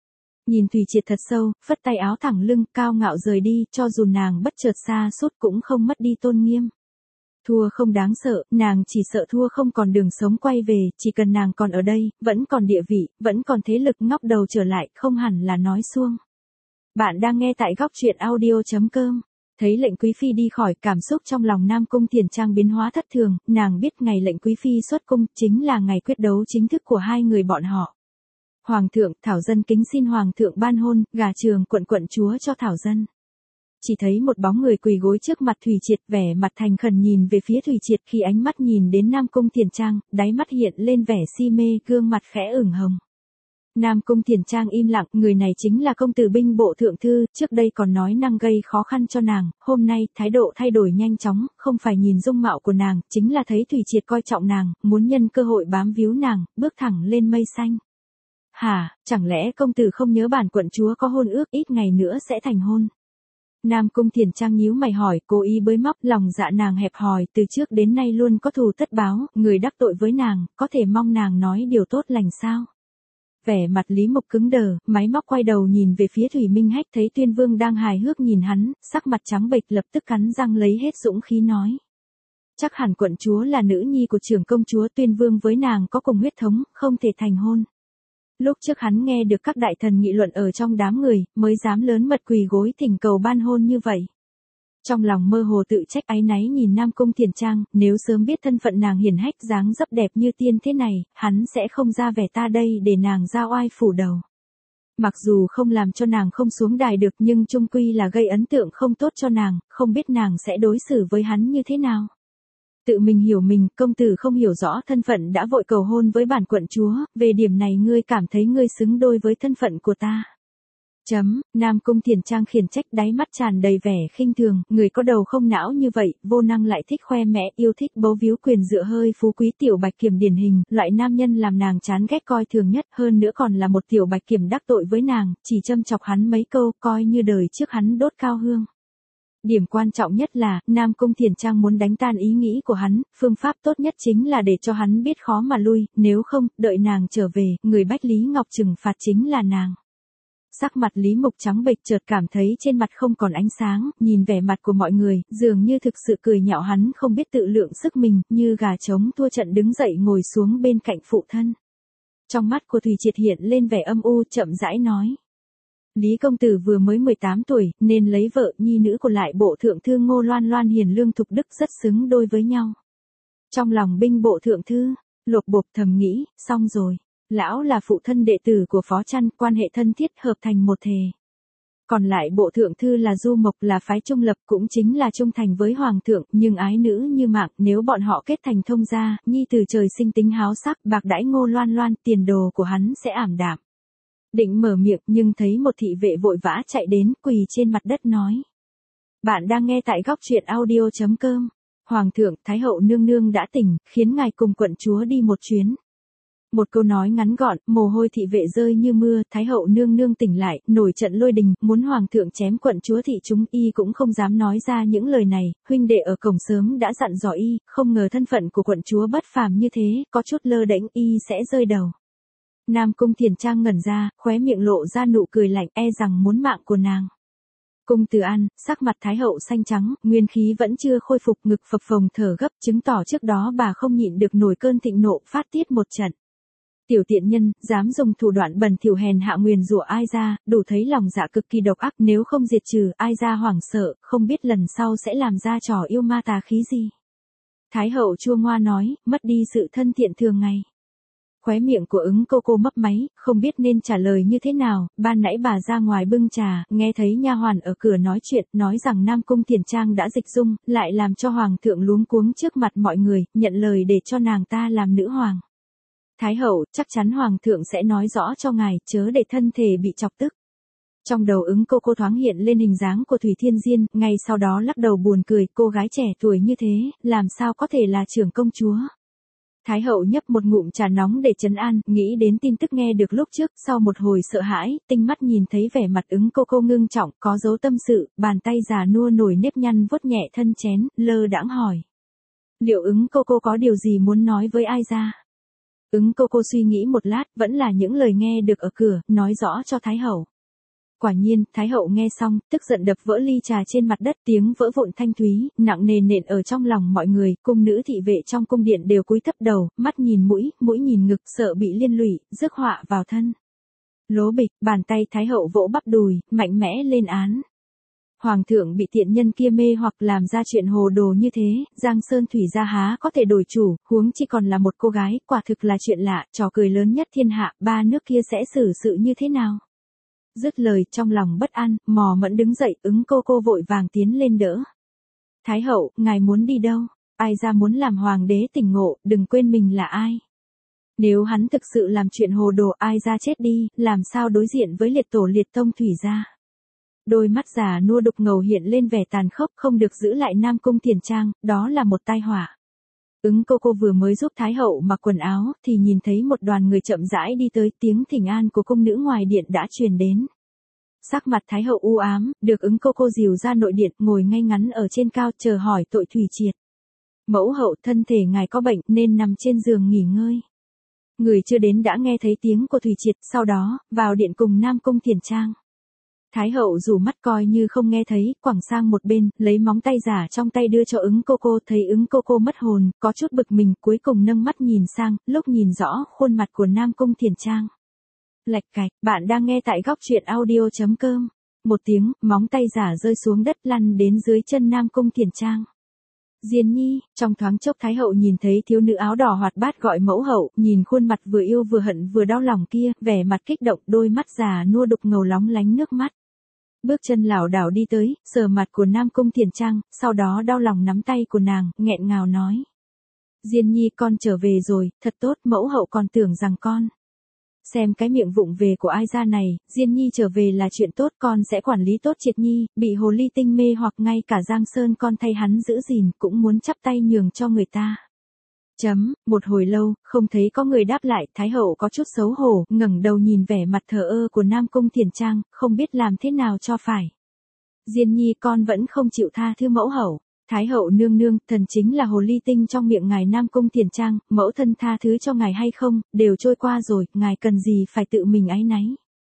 Nhìn Thùy Triệt thật sâu, phất tay áo thẳng lưng, cao ngạo rời đi, cho dù nàng bất chợt xa sút cũng không mất đi tôn nghiêm. Thua không đáng sợ, nàng chỉ sợ thua không còn đường sống quay về, chỉ cần nàng còn ở đây, vẫn còn địa vị, vẫn còn thế lực, ngóc đầu trở lại, không hẳn là nói suông. Bạn đang nghe tại góc truyện audio chấm com. Thấy lệnh quý phi đi khỏi, cảm xúc trong lòng Nam Cung Thiền Trang biến hóa thất thường, nàng biết ngày lệnh quý phi xuất cung chính là ngày quyết đấu chính thức của hai người bọn họ. Hoàng thượng, Thảo Dân kính xin Hoàng thượng ban hôn, gả Trường quận quận chúa cho Thảo Dân. Chỉ thấy một bóng người quỳ gối trước mặt Thùy Triệt, vẻ mặt thành khẩn nhìn về phía Thùy Triệt, khi ánh mắt nhìn đến Nam Cung Thiền Trang, đáy mắt hiện lên vẻ si mê, gương mặt khẽ ửng hồng. Nam Cung Thiền Trang im lặng, người này chính là công tử binh bộ thượng thư, trước đây còn nói năng gây khó khăn cho nàng, hôm nay thái độ thay đổi nhanh chóng, không phải nhìn dung mạo của nàng, chính là thấy Thùy Triệt coi trọng nàng, muốn nhân cơ hội bám víu nàng, bước thẳng lên mây xanh. Hả, chẳng lẽ công tử không nhớ bản quận chúa có hôn ước ít ngày nữa sẽ thành hôn? Nam Cung Thiền Trang nhíu mày hỏi, cố ý bới móc, lòng dạ nàng hẹp hòi, từ trước đến nay luôn có thù tất báo, người đắc tội với nàng, có thể mong nàng nói điều tốt lành sao? Vẻ mặt Lý Mục cứng đờ, máy móc quay đầu nhìn về phía Thủy Minh Hách, thấy Tuyên Vương đang hài hước nhìn hắn, sắc mặt trắng bệch, lập tức cắn răng lấy hết dũng khí nói. Chắc hẳn quận chúa là nữ nhi của trưởng công chúa, Tuyên Vương với nàng có cùng huyết thống, không thể thành hôn. Lúc trước hắn nghe được các đại thần nghị luận ở trong đám người, mới dám lớn mật quỳ gối thỉnh cầu ban hôn như vậy. Trong lòng mơ hồ tự trách áy náy nhìn Nam Cung Thiền Trang, nếu sớm biết thân phận nàng hiển hách dáng dấp đẹp như tiên thế này, hắn sẽ không ra vẻ ta đây để nàng ra oai phủ đầu. Mặc dù không làm cho nàng không xuống đài được nhưng chung quy là gây ấn tượng không tốt cho nàng, không biết nàng sẽ đối xử với hắn như thế nào. Tự mình hiểu mình, công tử không hiểu rõ thân phận đã vội cầu hôn với bản quận chúa, về điểm này ngươi cảm thấy ngươi xứng đôi với thân phận của ta. Chấm, Nam Cung Thiền Trang khiển trách, đáy mắt tràn đầy vẻ khinh thường, người có đầu không não như vậy, vô năng lại thích khoe mẽ, yêu thích bấu víu quyền dựa hơi phú quý, tiểu bạch kiểm điển hình, loại nam nhân làm nàng chán ghét coi thường nhất, hơn nữa còn là một tiểu bạch kiểm đắc tội với nàng, chỉ châm chọc hắn mấy câu, coi như đời trước hắn đốt cao hương. Điểm quan trọng nhất là, Nam Cung Thiền Trang muốn đánh tan ý nghĩ của hắn, phương pháp tốt nhất chính là để cho hắn biết khó mà lui, nếu không, đợi nàng trở về, người Bách Lý Ngọc trừng phạt chính là nàng. Sắc mặt Lý Mục trắng bệch, chợt cảm thấy trên mặt không còn ánh sáng, nhìn vẻ mặt của mọi người, dường như thực sự cười nhạo hắn không biết tự lượng sức mình, như gà trống thua trận đứng dậy ngồi xuống bên cạnh phụ thân. Trong mắt của Thùy Triệt hiện lên vẻ âm u, chậm rãi nói. Lý công tử vừa mới mười tám tuổi, nên lấy vợ, nhi nữ của lại bộ thượng thư Ngô Loan Loan hiền lương thục đức rất xứng đôi với nhau. Trong lòng binh bộ thượng thư, lục bộp thầm nghĩ, xong rồi. Lão là phụ thân đệ tử của Phó Trăn, quan hệ thân thiết hợp thành một thể. Còn lại bộ thượng thư là Du Mộc, là phái trung lập, cũng chính là trung thành với hoàng thượng, nhưng ái nữ như mạng, nếu bọn họ kết thành thông gia, nhi từ trời sinh tính háo sắc, bạc đãi Ngô Loan Loan, tiền đồ của hắn sẽ ảm đạm. Định mở miệng nhưng thấy một thị vệ vội vã chạy đến, quỳ trên mặt đất nói. Bạn đang nghe tại góc truyện audio chấm com. Hoàng thượng, Thái hậu nương nương đã tỉnh, khiến ngài cùng quận chúa đi một chuyến. Một câu nói ngắn gọn, mồ hôi thị vệ rơi như mưa, Thái hậu nương nương tỉnh lại, nổi trận lôi đình, muốn hoàng thượng chém quận chúa thị chúng, y cũng không dám nói ra những lời này, huynh đệ ở cổng sớm đã dặn dò y, không ngờ thân phận của quận chúa bất phàm như thế, có chút lơ đễnh, y sẽ rơi đầu. Nam Cung Thiền Trang ngẩn ra, khóe miệng lộ ra nụ cười lạnh, e rằng muốn mạng của nàng. Cung Từ An, sắc mặt Thái hậu xanh trắng, nguyên khí vẫn chưa khôi phục, ngực phập phồng thở gấp, chứng tỏ trước đó bà không nhịn được nổi cơn thịnh nộ, phát tiết một trận. Tiểu tiện nhân, dám dùng thủ đoạn bẩn thỉu hèn hạ nguyền rủa ai ra, đủ thấy lòng dạ cực kỳ độc ác, nếu không diệt trừ, ai ra hoảng sợ, không biết lần sau sẽ làm ra trò yêu ma tà khí gì. Thái hậu chua ngoa nói, mất đi sự thân thiện thường ngày. Khóe miệng của ứng cô cô mấp máy, không biết nên trả lời như thế nào, ban nãy bà ra ngoài bưng trà, nghe thấy nha hoàn ở cửa nói chuyện, nói rằng Nam Cung Thiền Trang đã dịch dung, lại làm cho hoàng thượng luống cuống trước mặt mọi người, nhận lời để cho nàng ta làm nữ hoàng. Thái hậu, chắc chắn hoàng thượng sẽ nói rõ cho ngài, chớ để thân thể bị chọc tức. Trong đầu ứng cô cô thoáng hiện lên hình dáng của Thủy Thiên Diên, ngay sau đó lắc đầu buồn cười, cô gái trẻ tuổi như thế, làm sao có thể là trưởng công chúa. Thái hậu nhấp một ngụm trà nóng để trấn an, nghĩ đến tin tức nghe được lúc trước, sau một hồi sợ hãi, tinh mắt nhìn thấy vẻ mặt ứng cô cô ngưng trọng, có dấu tâm sự, bàn tay già nua nổi nếp nhăn vuốt nhẹ thân chén, lơ đãng hỏi. Liệu ứng cô cô có điều gì muốn nói với ai ra? Ứng cô cô suy nghĩ một lát, vẫn là những lời nghe được ở cửa, nói rõ cho Thái hậu. Quả nhiên, Thái hậu nghe xong, tức giận đập vỡ ly trà trên mặt đất, tiếng vỡ vụn thanh thúy, nặng nề nện ở trong lòng mọi người, cung nữ thị vệ trong cung điện đều cúi thấp đầu, mắt nhìn mũi, mũi nhìn ngực, sợ bị liên lụy, rước họa vào thân. Lố bịch, bàn tay Thái hậu vỗ bắp đùi, mạnh mẽ lên án. Hoàng thượng bị tiện nhân kia mê hoặc làm ra chuyện hồ đồ như thế, Giang Sơn Thủy gia há có thể đổi chủ, huống chi còn là một cô gái, quả thực là chuyện lạ, trò cười lớn nhất thiên hạ, ba nước kia sẽ xử sự như thế nào? Dứt lời, trong lòng bất an, Mò Mẫn đứng dậy, ứng cô cô vội vàng tiến lên đỡ. Thái hậu, ngài muốn đi đâu? Ai ra muốn làm hoàng đế tỉnh ngộ, đừng quên mình là ai. Nếu hắn thực sự làm chuyện hồ đồ, ai ra chết đi, làm sao đối diện với liệt tổ liệt tông Thủy gia? Đôi mắt già nua đục ngầu hiện lên vẻ tàn khốc, không được giữ lại Nam Cung Tiền Trang, đó là một tai họa. Ứng cô cô vừa mới giúp Thái hậu mặc quần áo, thì nhìn thấy một đoàn người chậm rãi đi tới, tiếng thỉnh an của cung nữ ngoài điện đã truyền đến. Sắc mặt Thái hậu u ám, được ứng cô cô dìu ra nội điện, ngồi ngay ngắn ở trên cao, chờ hỏi tội Thủy Triệt. Mẫu hậu, thân thể ngài có bệnh, nên nằm trên giường nghỉ ngơi. Người chưa đến đã nghe thấy tiếng của Thủy Triệt, sau đó, vào điện cùng Nam Cung Tiền Trang. Thái hậu rủ mắt coi như không nghe thấy, quẳng sang một bên, lấy móng tay giả trong tay đưa cho ứng cô cô, thấy ứng cô cô mất hồn, có chút bực mình, cuối cùng nâng mắt nhìn sang, lúc nhìn rõ khuôn mặt của Nam Cung Tiền Trang. Lạch cạch, bạn đang nghe tại góc truyện audio chấm com. Một tiếng, móng tay giả rơi xuống đất lăn đến dưới chân Nam Cung Tiền Trang. Diên nhi, trong thoáng chốc Thái hậu nhìn thấy thiếu nữ áo đỏ hoạt bát gọi mẫu hậu, nhìn khuôn mặt vừa yêu vừa hận vừa đau lòng kia, vẻ mặt kích động, đôi mắt già nua đục ngầu lóng lánh nước mắt. Bước chân lảo đảo đi tới, sờ mặt của Nam Cung Tiền Trang, sau đó đau lòng nắm tay của nàng, nghẹn ngào nói. Diên nhi, con trở về rồi, thật tốt, mẫu hậu còn tưởng rằng con. Xem cái miệng vụng về của ai ra này, Diên nhi trở về là chuyện tốt, con sẽ quản lý tốt Triệt nhi, bị hồ ly tinh mê hoặc ngay cả Giang Sơn con thay hắn giữ gìn, cũng muốn chắp tay nhường cho người ta. Chấm, một hồi lâu, không thấy có người đáp lại, Thái hậu có chút xấu hổ, ngẩng đầu nhìn vẻ mặt thờ ơ của Nam Cung Tiền Trang, không biết làm thế nào cho phải. Diên nhi, con vẫn không chịu tha thứ mẫu hậu. Thái hậu nương nương, thần chính là hồ ly tinh trong miệng ngài Nam Cung Tiền Trang, mẫu thân tha thứ cho ngài hay không, đều trôi qua rồi, ngài cần gì phải tự mình áy náy.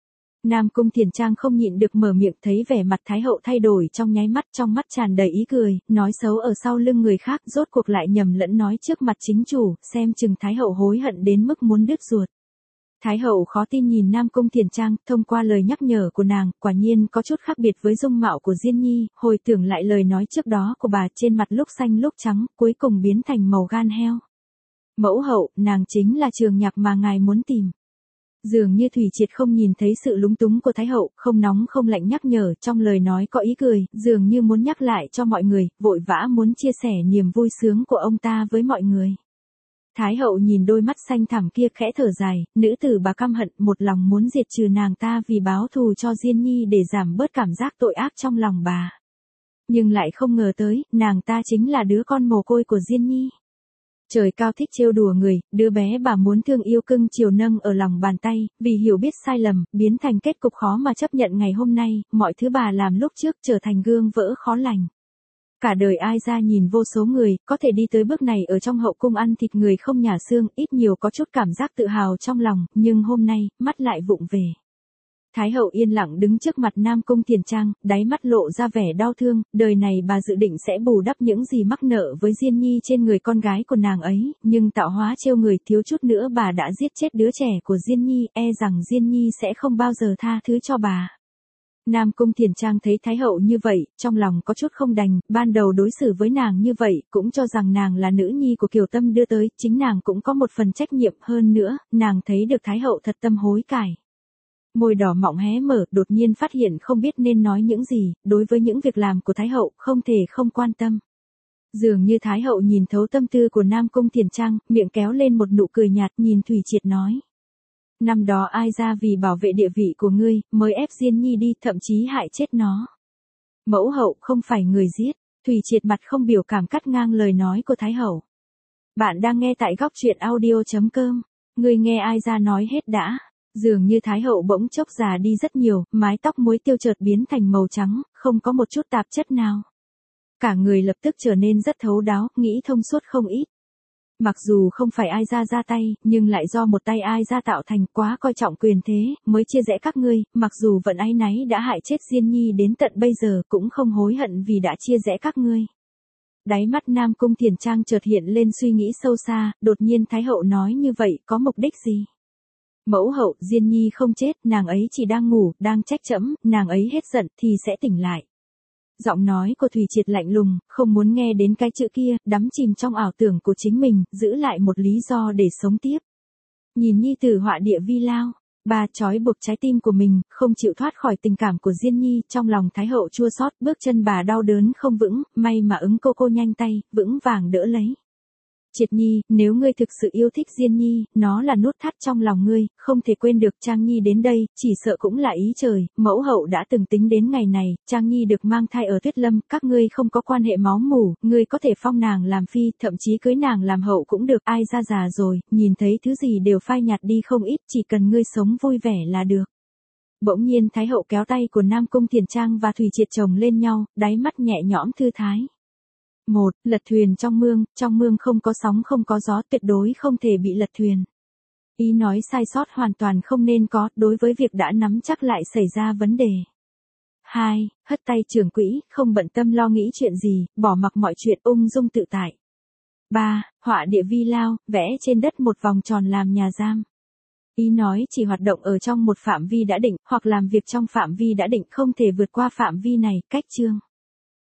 Nam Cung Tiền Trang không nhịn được mở miệng, thấy vẻ mặt Thái hậu thay đổi trong nháy mắt, trong mắt tràn đầy ý cười, nói xấu ở sau lưng người khác, rốt cuộc lại nhầm lẫn nói trước mặt chính chủ, xem chừng Thái hậu hối hận đến mức muốn đứt ruột. Thái hậu khó tin nhìn Nam Cung Tiền Trang, thông qua lời nhắc nhở của nàng, quả nhiên có chút khác biệt với dung mạo của Diên nhi, hồi tưởng lại lời nói trước đó của bà, trên mặt lúc xanh lúc trắng, cuối cùng biến thành màu gan heo. Mẫu hậu, nàng chính là Trường Nhạc mà ngài muốn tìm. Dường như Thủy Triệt không nhìn thấy sự lúng túng của Thái hậu, không nóng không lạnh nhắc nhở, trong lời nói có ý cười, dường như muốn nhắc lại cho mọi người, vội vã muốn chia sẻ niềm vui sướng của ông ta với mọi người. Thái hậu nhìn đôi mắt xanh thẳm kia khẽ thở dài, nữ tử bà căm hận, một lòng muốn diệt trừ nàng ta vì báo thù cho Diên nhi để giảm bớt cảm giác tội ác trong lòng bà. Nhưng lại không ngờ tới, nàng ta chính là đứa con mồ côi của Diên nhi. Trời cao thích trêu đùa người, đứa bé bà muốn thương yêu cưng chiều nâng ở lòng bàn tay, vì hiểu biết sai lầm, biến thành kết cục khó mà chấp nhận ngày hôm nay, mọi thứ bà làm lúc trước trở thành gương vỡ khó lành. Cả đời ai ra nhìn vô số người, có thể đi tới bước này ở trong hậu cung ăn thịt người không nhả xương, ít nhiều có chút cảm giác tự hào trong lòng, nhưng hôm nay, mắt lại vụng về. Thái hậu yên lặng đứng trước mặt Nam Cung Tiền Trang, đáy mắt lộ ra vẻ đau thương, đời này bà dự định sẽ bù đắp những gì mắc nợ với Diên nhi trên người con gái của nàng ấy, nhưng tạo hóa trêu người, thiếu chút nữa bà đã giết chết đứa trẻ của Diên nhi, e rằng Diên nhi sẽ không bao giờ tha thứ cho bà. Nam Cung Tiền Trang thấy Thái hậu như vậy, trong lòng có chút không đành, ban đầu đối xử với nàng như vậy, cũng cho rằng nàng là nữ nhi của Kiều Tâm đưa tới, chính nàng cũng có một phần trách nhiệm, hơn nữa, nàng thấy được Thái hậu thật tâm hối cải. Môi đỏ mọng hé mở, đột nhiên phát hiện không biết nên nói những gì, đối với những việc làm của Thái hậu, không thể không quan tâm. Dường như Thái hậu nhìn thấu tâm tư của Nam Cung Tiền Trang, miệng kéo lên một nụ cười nhạt, nhìn Thủy Triệt nói. Năm đó ai ra vì bảo vệ địa vị của ngươi, mới ép Diên nhi đi, thậm chí hại chết nó. Mẫu hậu không phải người giết. Thủy Triệt mặt không biểu cảm cắt ngang lời nói của Thái hậu. Bạn đang nghe tại góc truyện audio chấm com. Ngươi nghe ai ra nói hết đã. Dường như Thái hậu bỗng chốc già đi rất nhiều, mái tóc muối tiêu chợt biến thành màu trắng, không có một chút tạp chất nào. Cả người lập tức trở nên rất thấu đáo, nghĩ thông suốt không ít. Mặc dù không phải ai ra ra tay, nhưng lại do một tay ai ra tạo thành, quá coi trọng quyền thế, mới chia rẽ các ngươi, mặc dù vận áy náy đã hại chết Diên Nhi đến tận bây giờ cũng không hối hận vì đã chia rẽ các ngươi. Đáy mắt Nam Cung Thiền Trang chợt hiện lên suy nghĩ sâu xa, đột nhiên Thái hậu nói như vậy có mục đích gì? Mẫu hậu, Diên Nhi không chết, nàng ấy chỉ đang ngủ, đang trách trẫm, nàng ấy hết giận thì sẽ tỉnh lại. Giọng nói của Thủy Triệt lạnh lùng, không muốn nghe đến cái chữ kia, đắm chìm trong ảo tưởng của chính mình, giữ lại một lý do để sống tiếp. Nhìn Nhi tử họa địa vi lao, bà trói buộc trái tim của mình, không chịu thoát khỏi tình cảm của Diên Nhi, trong lòng Thái hậu chua xót, bước chân bà đau đớn không vững, may mà ứng cô cô nhanh tay, vững vàng đỡ lấy. Triệt Nhi, nếu ngươi thực sự yêu thích Diên Nhi, nó là nút thắt trong lòng ngươi, không thể quên được. Trang Nhi đến đây, chỉ sợ cũng là ý trời, mẫu hậu đã từng tính đến ngày này, Trang Nhi được mang thai ở Tuyết Lâm, các ngươi không có quan hệ máu mủ, ngươi có thể phong nàng làm phi, thậm chí cưới nàng làm hậu cũng được, ai ra già rồi, nhìn thấy thứ gì đều phai nhạt đi không ít, chỉ cần ngươi sống vui vẻ là được. Bỗng nhiên Thái hậu kéo tay của Nam Cung Thiền Trang và Thủy Triệt chồng lên nhau, đáy mắt nhẹ nhõm thư thái. Một, lật thuyền trong mương, trong mương không có sóng không có gió, tuyệt đối không thể bị lật thuyền. Ý nói sai sót hoàn toàn không nên có, đối với việc đã nắm chắc lại xảy ra vấn đề. Hai, hất tay trưởng quỹ, không bận tâm lo nghĩ chuyện gì, bỏ mặc mọi chuyện ung dung tự tại. Ba, họa địa vi lao, vẽ trên đất một vòng tròn làm nhà giam. Ý nói chỉ hoạt động ở trong một phạm vi đã định, hoặc làm việc trong phạm vi đã định, không thể vượt qua phạm vi này, cách chương.